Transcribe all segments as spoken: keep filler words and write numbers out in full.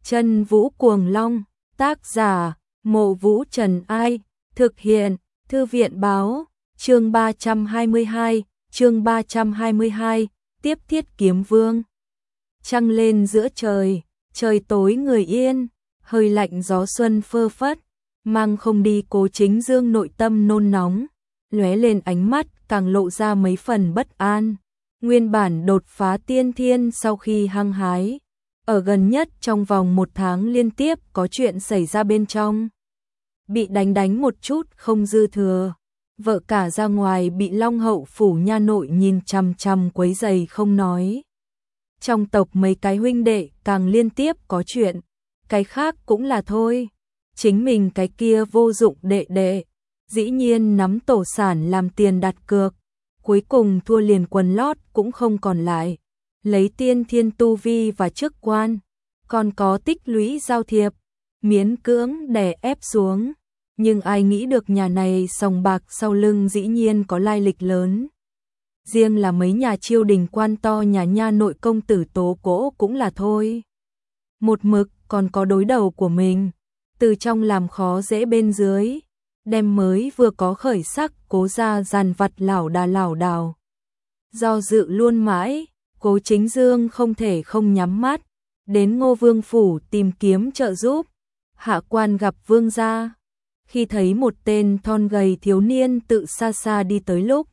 Chân Vũ Cuồng Long, tác giả, Mộ Vũ Trần Ai, thực hiện, Thư viện báo, chương ba trăm hai mươi hai, chương ba trăm hai mươi hai, tiếp Thiết Kiếm Vương. Trăng lên giữa trời, trời tối người yên, hơi lạnh gió xuân phơ phất, mang không đi Cố Chính Dương nội tâm nôn nóng, lóe lên ánh mắt càng lộ ra mấy phần bất an. Nguyên bản đột phá tiên thiên sau khi hăng hái, ở gần nhất trong vòng một tháng liên tiếp có chuyện xảy ra bên trong. Bị đánh đánh một chút không dư thừa, vợ cả ra ngoài bị Long Hậu phủ nha nội nhìn chằm chằm quấy giày không nói. Trong tộc mấy cái huynh đệ càng liên tiếp có chuyện, cái khác cũng là thôi. Chính mình cái kia vô dụng đệ đệ, dĩ nhiên nắm tổ sản làm tiền đặt cược, cuối cùng thua liền quần lót cũng không còn lại. Lấy tiên thiên tu vi và chức quan, còn có tích lũy giao thiệp, miễn cưỡng đè ép xuống. Nhưng ai nghĩ được nhà này sòng bạc sau lưng dĩ nhiên có lai lịch lớn. Riêng là mấy nhà triều đình quan to nhà nha nội công tử Tố Cỗ cũng là thôi. Một mực còn có đối đầu của mình, từ trong làm khó dễ bên dưới, đem mới vừa có khởi sắc Cố gia dàn vặt lảo đà lảo đảo. Do dự luôn mãi, Cố Chính Dương không thể không nhắm mắt, đến Ngô Vương phủ tìm kiếm trợ giúp. Hạ quan gặp vương gia, khi thấy một tên thon gầy thiếu niên tự xa xa đi tới lúc,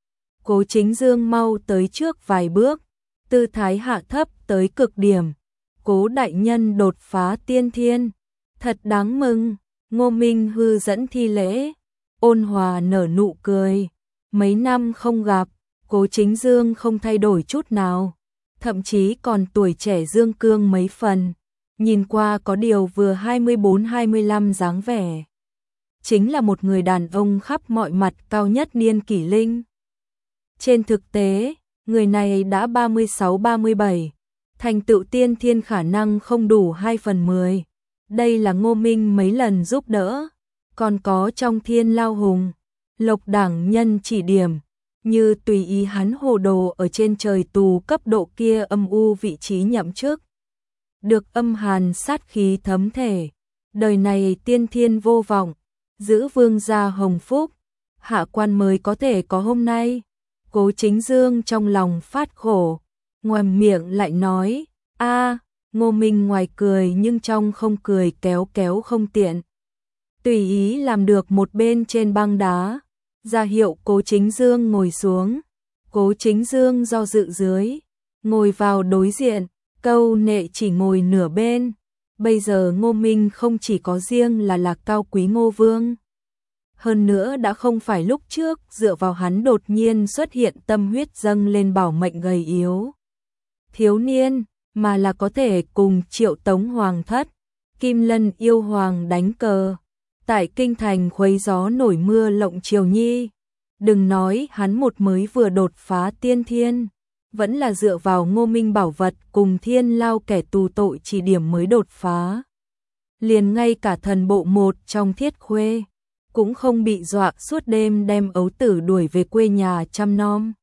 Cố Chính Dương mau tới trước vài bước, tư thái hạ thấp tới cực điểm. Cố đại nhân đột phá tiên thiên, thật đáng mừng. Ngô Minh Hư dẫn thi lễ, ôn hòa nở nụ cười. Mấy năm không gặp, Cố Chính Dương không thay đổi chút nào, thậm chí còn tuổi trẻ dương cương mấy phần, nhìn qua có điều vừa hai mươi bốn hai mươi lăm dáng vẻ. Chính là một người đàn ông khắp mọi mặt cao nhất niên kỷ linh. Trên thực tế, người này đã ba mươi sáu ba mươi bảy, thành tựu tiên thiên khả năng không đủ hai phần mười. Đây là Ngô Minh mấy lần giúp đỡ, còn có trong Thiên Lao Hùng, Lộc Đảng nhân chỉ điểm, như tùy ý hắn hồ đồ ở trên trời tù cấp độ kia âm u vị trí nhậm chức. Được âm hàn sát khí thấm thể, đời này tiên thiên vô vọng, giữ vương gia hồng phúc, hạ quan mới có thể có hôm nay. Cố Chính Dương trong lòng phát khổ, ngoàm miệng lại nói, a. Ngô Minh ngoài cười nhưng trong không cười kéo kéo không tiện. Tùy ý làm được một bên trên băng đá, ra hiệu Cố Chính Dương ngồi xuống. Cố Chính Dương do dự dưới, ngồi vào đối diện, câu nệ chỉ ngồi nửa bên. Bây giờ Ngô Minh không chỉ có riêng là lạc cao quý Ngô Vương, hơn nữa đã không phải lúc trước dựa vào hắn đột nhiên xuất hiện tâm huyết dâng lên bảo mệnh gầy yếu thiếu niên, mà là có thể cùng Triệu Tống Hoàng thất, Kim Lân yêu hoàng đánh cờ, tại kinh thành khuấy gió nổi mưa lộng triều nhi. Đừng nói hắn một mới vừa đột phá tiên thiên, vẫn là dựa vào Ngô Minh bảo vật cùng Thiên Lao kẻ tù tội chỉ điểm mới đột phá. Liền ngay cả thần bộ một trong Thiết Khuê cũng không bị dọa suốt đêm đem ấu tử đuổi về quê nhà chăm nom.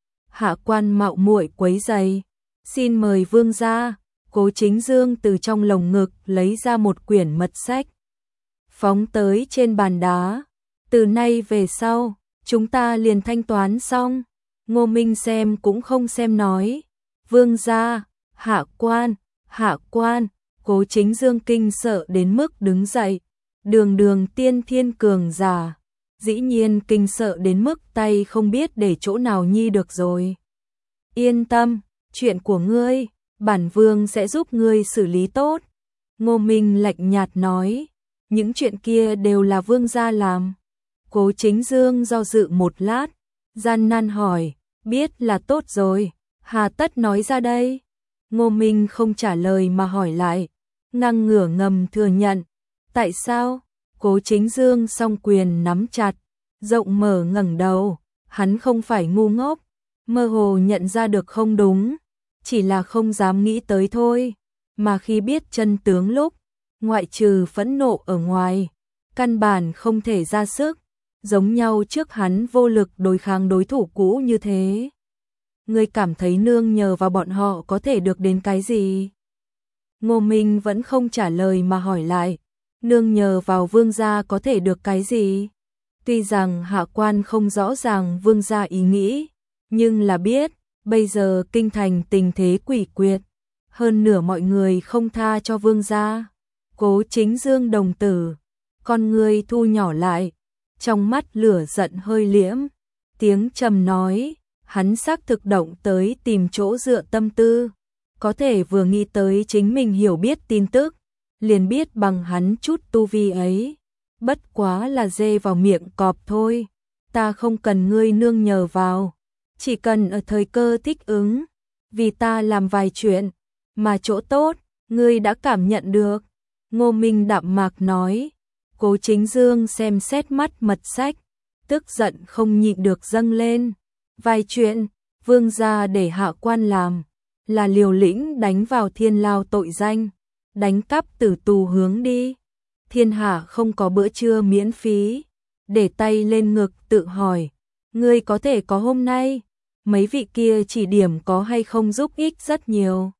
Hạ quan mạo muội quấy giày, xin mời vương gia. Cố Chính Dương từ trong lồng ngực lấy ra một quyển mật sách, phóng tới trên bàn đá. Từ nay về sau, chúng ta liền thanh toán xong. Ngô Minh xem cũng không xem nói, vương gia, hạ quan, hạ quan. Cố Chính Dương kinh sợ đến mức đứng dậy, đường đường tiên thiên cường giả, dĩ nhiên kinh sợ đến mức tay không biết để chỗ nào nhi được rồi. Yên tâm, chuyện của ngươi, bản vương sẽ giúp ngươi xử lý tốt. Ngô Minh lạnh nhạt nói, những chuyện kia đều là vương gia làm. Cố Chính Dương do dự một lát, gian nan hỏi, biết là tốt rồi, hà tất nói ra đây. Ngô Minh không trả lời mà hỏi lại, ngang ngửa ngầm thừa nhận. Tại sao? Cố Chính Dương song quyền nắm chặt, rộng mở ngẩng đầu, hắn không phải ngu ngốc, mơ hồ nhận ra được không đúng, chỉ là không dám nghĩ tới thôi. Mà khi biết chân tướng lúc, ngoại trừ phẫn nộ ở ngoài, căn bản không thể ra sức, giống nhau trước hắn vô lực đối kháng đối thủ cũ như thế. Ngươi cảm thấy nương nhờ vào bọn họ có thể được đến cái gì? Ngô Minh vẫn không trả lời mà hỏi lại, nương nhờ vào vương gia có thể được cái gì? Tuy rằng hạ quan không rõ ràng vương gia ý nghĩ, nhưng là biết, bây giờ kinh thành tình thế quỷ quyệt, hơn nửa mọi người không tha cho vương gia. Cố Chính Dương đồng tử, con người thu nhỏ lại, trong mắt lửa giận hơi liễm, tiếng trầm nói, hắn xác thực động tới tìm chỗ dựa tâm tư, có thể vừa nghĩ tới chính mình hiểu biết tin tức, liền biết bằng hắn chút tu vi ấy, bất quá là dê vào miệng cọp thôi, ta không cần ngươi nương nhờ vào, chỉ cần ở thời cơ thích ứng, vì ta làm vài chuyện, mà chỗ tốt, ngươi đã cảm nhận được. Ngô Minh đạm mạc nói, Cố Chính Dương xem xét mắt mật sách, tức giận không nhịn được dâng lên, vài chuyện, vương gia để hạ quan làm, là liều lĩnh đánh vào thiên lao tội danh, đánh cắp tử tù hướng đi, thiên hạ không có bữa trưa miễn phí, để tay lên ngực tự hỏi, ngươi có thể có hôm nay, mấy vị kia chỉ điểm có hay không giúp ích rất nhiều.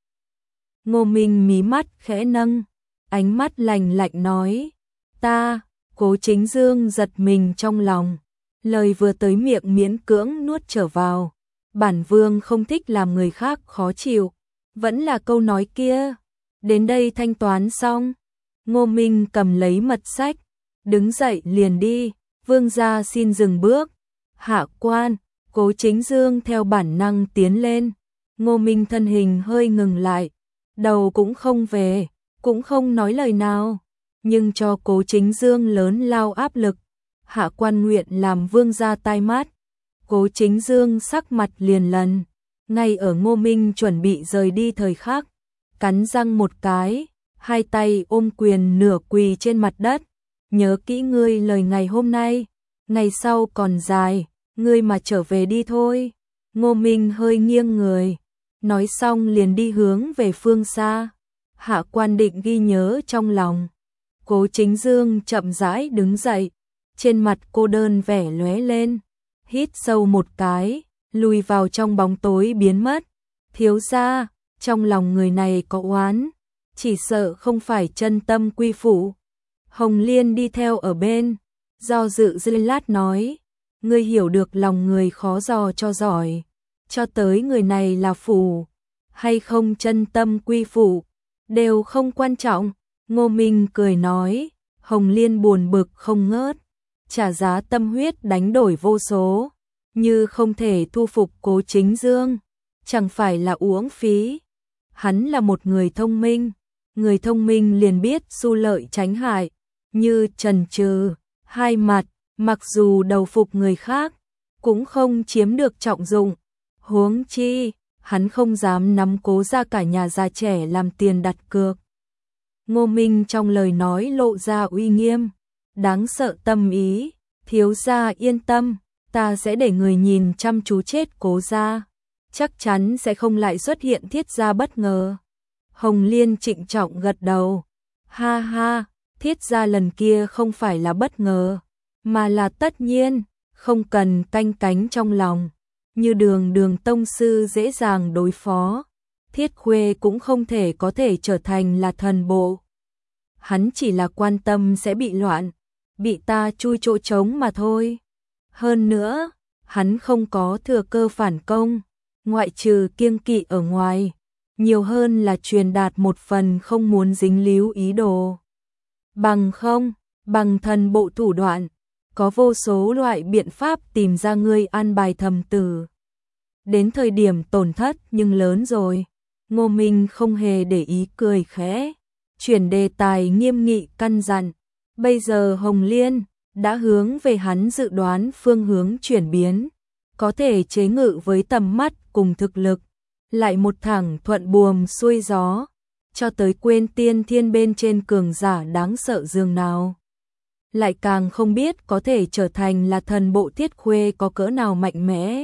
Ngô Minh mí mắt khẽ nâng, ánh mắt lạnh lạnh nói, ta, Cố Chính Dương giật mình trong lòng, lời vừa tới miệng miễn cưỡng nuốt trở vào, bản vương không thích làm người khác khó chịu, vẫn là câu nói kia, đến đây thanh toán xong, Ngô Minh cầm lấy mật sách, đứng dậy liền đi, vương gia xin dừng bước, hạ quan, Cố Chính Dương theo bản năng tiến lên, Ngô Minh thân hình hơi ngừng lại, đầu cũng không về, cũng không nói lời nào, nhưng cho Cố Chính Dương lớn lao áp lực, hạ quan nguyện làm vương gia tai mắt. Cố Chính Dương sắc mặt liền lần, ngay ở Ngô Minh chuẩn bị rời đi thời khắc, cắn răng một cái, hai tay ôm quyền nửa quỳ trên mặt đất, nhớ kỹ ngươi lời ngày hôm nay, ngày sau còn dài, ngươi mà trở về đi thôi. Ngô Minh hơi nghiêng người, nói xong liền đi hướng về phương xa, hạ quan định ghi nhớ trong lòng. Cố Chính Dương chậm rãi đứng dậy, trên mặt cô đơn vẻ lóe lên, hít sâu một cái, lùi vào trong bóng tối biến mất. Thiếu gia, trong lòng người này có oán, chỉ sợ không phải chân tâm quy phụ. Hồng Liên đi theo ở bên, do dự giây lát nói, ngươi hiểu được lòng người khó dò cho giỏi, cho tới người này là phù hay không chân tâm quy phụ, đều không quan trọng. Ngô Minh cười nói, Hồng Liên buồn bực không ngớt, trả giá tâm huyết đánh đổi vô số, như không thể thu phục Cố Chính Dương, chẳng phải là uổng phí. Hắn là một người thông minh, người thông minh liền biết xu lợi tránh hại, như trần trừ, hai mặt, mặc dù đầu phục người khác, cũng không chiếm được trọng dụng. Huống chi, hắn không dám nắm Cố ra cả nhà già trẻ làm tiền đặt cược. Ngô Minh trong lời nói lộ ra uy nghiêm, đáng sợ tâm ý, thiếu gia yên tâm, ta sẽ để người nhìn chăm chú chết Cố gia, chắc chắn sẽ không lại xuất hiện thiết gia bất ngờ. Hồng Liên trịnh trọng gật đầu, ha ha, thiết gia lần kia không phải là bất ngờ, mà là tất nhiên, không cần canh cánh trong lòng, như đường đường tông sư dễ dàng đối phó. Thiết Khuê cũng không thể có thể trở thành là thần bộ. Hắn chỉ là quan tâm sẽ bị loạn, bị ta chui chỗ trống mà thôi. Hơn nữa, hắn không có thừa cơ phản công, ngoại trừ kiêng kỵ ở ngoài, nhiều hơn là truyền đạt một phần không muốn dính líu ý đồ. Bằng không, bằng thần bộ thủ đoạn, có vô số loại biện pháp tìm ra ngươi an bài thầm tử. Đến thời điểm tổn thất nhưng lớn rồi. Ngô Minh không hề để ý cười khẽ, chuyển đề tài nghiêm nghị căn dặn, bây giờ Hồng Liên đã hướng về hắn dự đoán phương hướng chuyển biến, có thể chế ngự với tầm mắt cùng thực lực, lại một thẳng thuận buồm xuôi gió, cho tới quên tiên thiên bên trên cường giả đáng sợ dường nào. Lại càng không biết có thể trở thành là thần bộ Thiết Khuê có cỡ nào mạnh mẽ.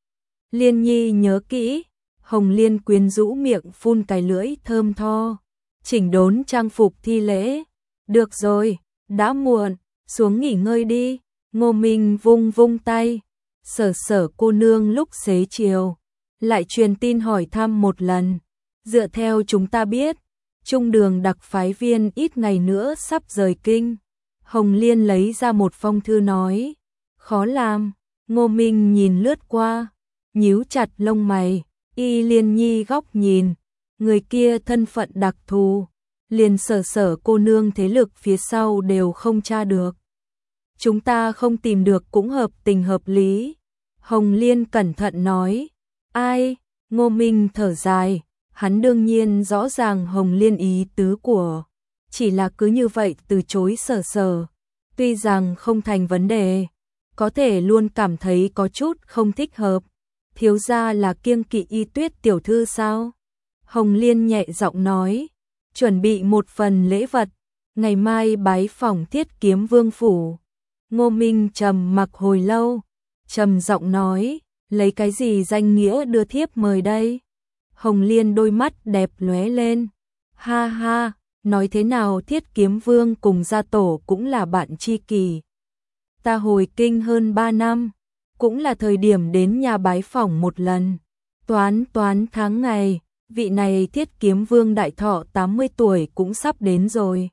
Liên Nhi nhớ kỹ. Hồng Liên quyến rũ miệng phun cái lưỡi thơm tho, chỉnh đốn trang phục thi lễ. Được rồi, đã muộn, xuống nghỉ ngơi đi. Ngô Minh vung vung tay, sở sở cô nương lúc xế chiều, lại truyền tin hỏi thăm một lần. Dựa theo chúng ta biết, Trung đường đặc phái viên ít ngày nữa sắp rời kinh. Hồng Liên lấy ra một phong thư nói, khó làm. Ngô Minh nhìn lướt qua, nhíu chặt lông mày, Y Liên Nhi góc nhìn, người kia thân phận đặc thù, liền sở sở cô nương thế lực phía sau đều không tra được. Chúng ta không tìm được cũng hợp tình hợp lý. Hồng Liên cẩn thận nói, ai? Ngô Minh thở dài, hắn đương nhiên rõ ràng Hồng Liên ý tứ của, chỉ là cứ như vậy từ chối sở sở, tuy rằng không thành vấn đề, có thể luôn cảm thấy có chút không thích hợp. Thiếu gia là kiêng kỵ Y Tuyết tiểu thư sao? Hồng Liên nhẹ giọng nói, chuẩn bị một phần lễ vật, ngày mai bái phỏng Thiết Kiếm Vương phủ. Ngô Minh trầm mặc hồi lâu, trầm giọng nói, lấy cái gì danh nghĩa đưa thiếp mời đây? Hồng Liên đôi mắt đẹp lóe lên, ha ha, nói thế nào Thiết Kiếm Vương cùng gia tổ cũng là bạn tri kỷ. Ta hồi kinh hơn ba năm, cũng là thời điểm đến nhà bái phỏng một lần. Toán toán tháng ngày, vị này Thiết Kiếm Vương đại thọ tám mươi tuổi cũng sắp đến rồi.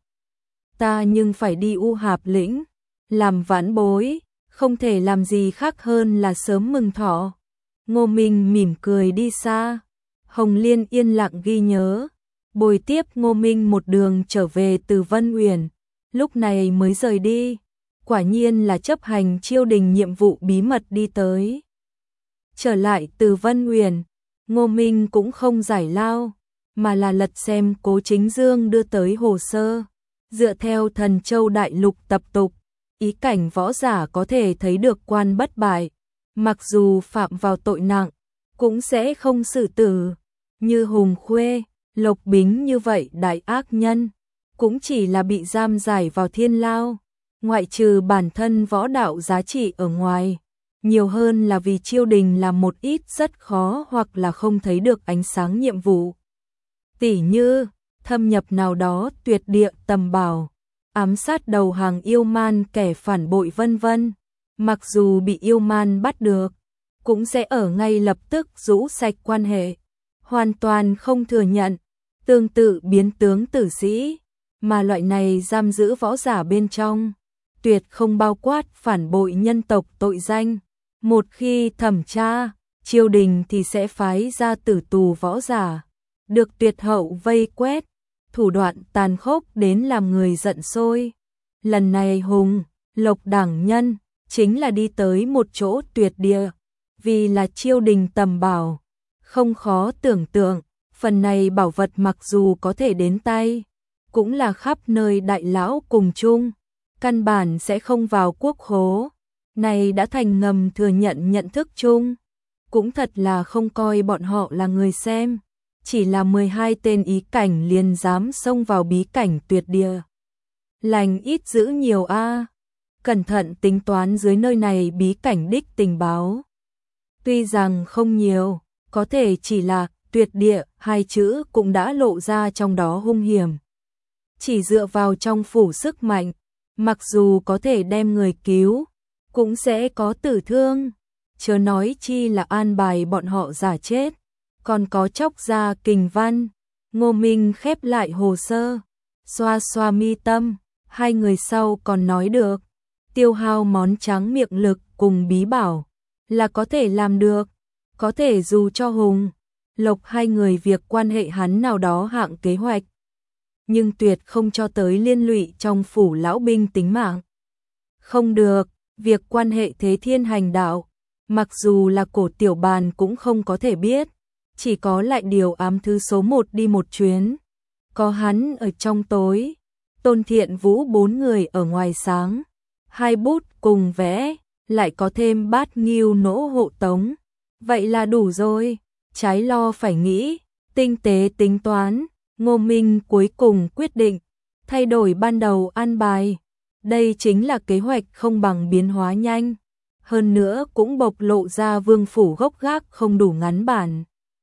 Ta nhưng phải đi U Hạp lĩnh, làm vãn bối, không thể làm gì khác hơn là sớm mừng thọ. Ngô Minh mỉm cười đi xa. Hồng Liên yên lặng ghi nhớ, bồi tiếp Ngô Minh một đường trở về từ Vân Uyển, lúc này mới rời đi. Quả nhiên là chấp hành chiêu đình nhiệm vụ bí mật đi tới. Trở lại từ Vân Uyển, Ngô Minh cũng không giải lao, mà là lật xem Cố Chính Dương đưa tới hồ sơ. Dựa theo Thần Châu Đại Lục tập tục, ý cảnh võ giả có thể thấy được quan bất bại, mặc dù phạm vào tội nặng, cũng sẽ không xử tử. Như Hùng Khuê, Lộc Bính như vậy đại ác nhân, cũng chỉ là bị giam giải vào thiên lao. Ngoại trừ bản thân võ đạo giá trị ở ngoài, nhiều hơn là vì chiêu đình là một ít rất khó hoặc là không thấy được ánh sáng nhiệm vụ. Tỉ như, thâm nhập nào đó tuyệt địa tầm bảo, ám sát đầu hàng yêu man kẻ phản bội vân vân. Mặc dù bị yêu man bắt được, cũng sẽ ở ngay lập tức rũ sạch quan hệ, hoàn toàn không thừa nhận. Tương tự biến tướng tử sĩ, mà loại này giam giữ võ giả bên trong, tuyệt không bao quát phản bội nhân tộc tội danh. Một khi thẩm tra, triều đình thì sẽ phái ra tử tù võ giả, được tuyệt hậu vây quét, thủ đoạn tàn khốc đến làm người giận sôi. Lần này Hùng, Lộc đảng nhân, chính là đi tới một chỗ tuyệt địa, vì là triều đình tầm bảo. Không khó tưởng tượng, phần này bảo vật mặc dù có thể đến tay, cũng là khắp nơi đại lão cùng chung, căn bản sẽ không vào quốc khố. Này đã thành ngầm thừa nhận nhận thức chung, cũng thật là không coi bọn họ là người xem, chỉ là mười hai tên ý cảnh liền dám xông vào bí cảnh tuyệt địa. Lành ít giữ nhiều a, cẩn thận tính toán dưới nơi này bí cảnh đích tình báo. Tuy rằng không nhiều, có thể chỉ là tuyệt địa hai chữ cũng đã lộ ra trong đó hung hiểm. Chỉ dựa vào trong phủ sức mạnh, mặc dù có thể đem người cứu, cũng sẽ có tử thương, chớ nói chi là an bài bọn họ giả chết. Còn có chóc ra kình văn. Ngô Minh khép lại hồ sơ, xoa xoa mi tâm, hai người sau còn nói được, tiêu hao món trắng miệng lực cùng bí bảo, là có thể làm được, có thể dù cho Hùng, Lộc hai người việc quan hệ hắn nào đó hạng kế hoạch, nhưng tuyệt không cho tới liên lụy trong phủ lão binh tính mạng. Không được, việc quan hệ thế thiên hành đạo, mặc dù là cổ tiểu bàn cũng không có thể biết, chỉ có lại điều ám thứ số một đi một chuyến. Có hắn ở trong tối, Tôn Thiện Vũ bốn người ở ngoài sáng, hai bút cùng vẽ, lại có thêm bát nghiêu nỗ hộ tống. Vậy là đủ rồi, trái lo phải nghĩ, tinh tế tính toán. Ngô Minh cuối cùng quyết định, thay đổi ban đầu an bài. Đây chính là kế hoạch không bằng biến hóa nhanh. Hơn nữa cũng bộc lộ ra vương phủ gốc gác không đủ ngắn bản.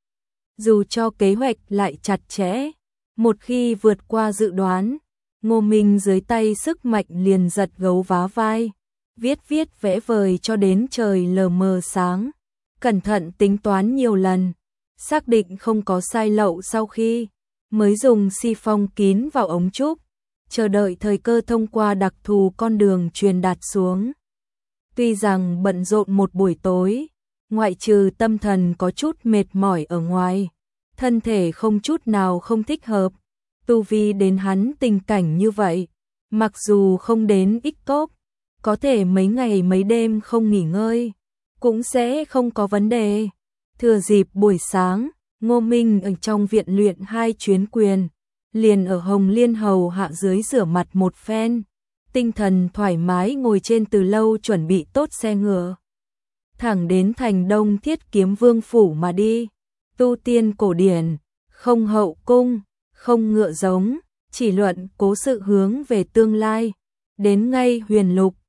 Dù cho kế hoạch lại chặt chẽ, một khi vượt qua dự đoán, Ngô Minh dưới tay sức mạnh liền giật gấu vá vai, viết viết vẽ vời cho đến trời lờ mờ sáng, cẩn thận tính toán nhiều lần, xác định không có sai lậu sau khi mới dùng xi phong kín vào ống trúc, chờ đợi thời cơ thông qua đặc thù con đường truyền đạt xuống. Tuy rằng bận rộn một buổi tối, ngoại trừ tâm thần có chút mệt mỏi ở ngoài, thân thể không chút nào không thích hợp, tu vi đến hắn tình cảnh như vậy, mặc dù không đến ích cốc, có thể mấy ngày mấy đêm không nghỉ ngơi, cũng sẽ không có vấn đề. Thừa dịp buổi sáng, Ngô Minh ở trong viện luyện hai chuyến quyền, liền ở Hồng Liên hầu hạ dưới rửa mặt một phen, tinh thần thoải mái ngồi trên từ lâu chuẩn bị tốt xe ngựa. Thẳng đến thành Đông Thiết Kiếm Vương phủ mà đi, tu tiên cổ điển, không hậu cung, không ngựa giống, chỉ luận cố sự hướng về tương lai, đến ngay huyền lục,